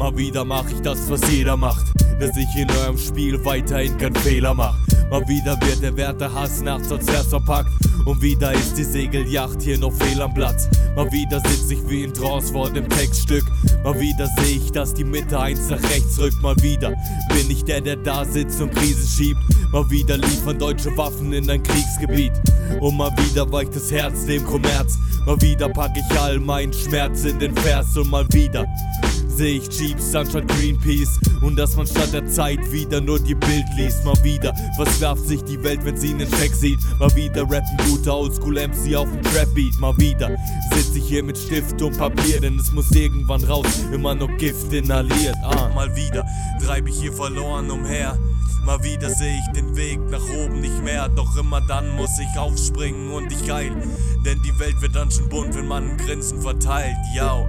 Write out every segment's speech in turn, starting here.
Mal wieder mach ich das, was jeder macht, dass ich in eurem Spiel weiterhin keinen Fehler mach. Mal wieder wird der Werte Hass nachts als erst verpackt. Und wieder ist die Segelyacht hier noch fehl am Platz. Mal wieder sitz ich wie in Trance vor dem Textstück. Mal wieder seh ich, dass die Mitte eins nach rechts rückt. Mal wieder bin ich der da sitzt und Krise schiebt. Mal wieder liefern deutsche Waffen in ein Kriegsgebiet. Und mal wieder weicht das Herz dem Kommerz. Mal wieder pack ich all meinen Schmerz in den Vers. Und mal wieder seh ich Jeeps anstatt Greenpeace. Und dass man statt der Zeit wieder nur die Bild liest. Mal wieder, was werft sich die Welt, wenn sie einen Check sieht? Mal wieder rappen gute Oldschool-MC auf dem Trap-Beat. Mal wieder sitz ich hier mit Stift und Papier, denn es muss irgendwann raus, immer noch Gift inhaliert. Mal wieder treib ich hier verloren umher. Mal wieder seh ich den Weg nach oben nicht mehr. Doch immer dann muss ich aufspringen und ich geil. Denn die Welt wird dann schon bunt, wenn man ein Grinsen verteilt. Yo.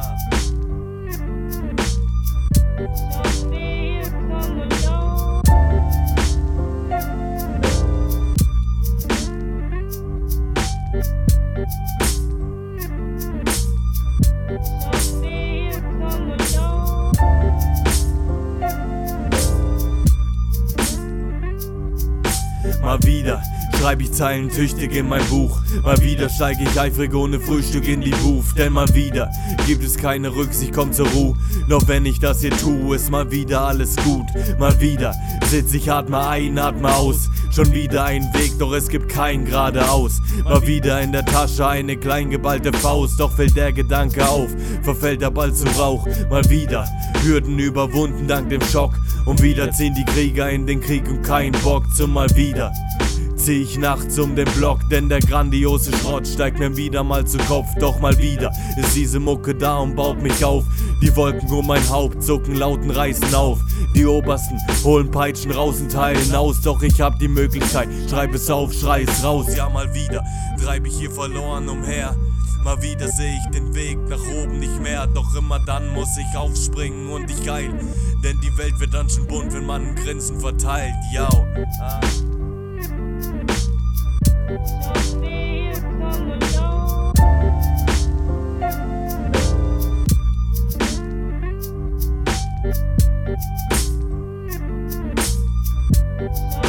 Mal wieder schreib ich Zeilen tüchtig in mein Buch. Mal wieder steig ich eifrig ohne Frühstück in die Booth. Denn mal wieder gibt es keine Rücksicht, komm zur Ruhe. Doch wenn ich das hier tue, ist mal wieder alles gut. Mal wieder sitz ich, atme ein, atme aus. Schon wieder ein Weg, doch es gibt kein geradeaus. Mal wieder in der Tasche eine klein geballte Faust. Doch fällt der Gedanke auf, verfällt er bald zu Rauch. Mal wieder Hürden überwunden dank dem Schock. Und wieder ziehen die Krieger in den Krieg und kein Bock zum mal wieder. Zieh ich nachts um den Block, denn der grandiose Schrott steigt mir wieder mal zu Kopf. Doch mal wieder ist diese Mucke da und baut mich auf. Die Wolken um mein Haupt zucken laut und reißen auf. Die Obersten holen Peitschen raus und teilen aus. Doch ich hab die Möglichkeit, schreib es auf, schrei es raus. Ja, mal wieder treib ich hier verloren umher. Mal wieder seh ich den Weg nach oben nicht mehr. Doch immer dann muss ich aufspringen und ich geil. Denn die Welt wird dann schon bunt, wenn man ein Grinsen verteilt. Yo. So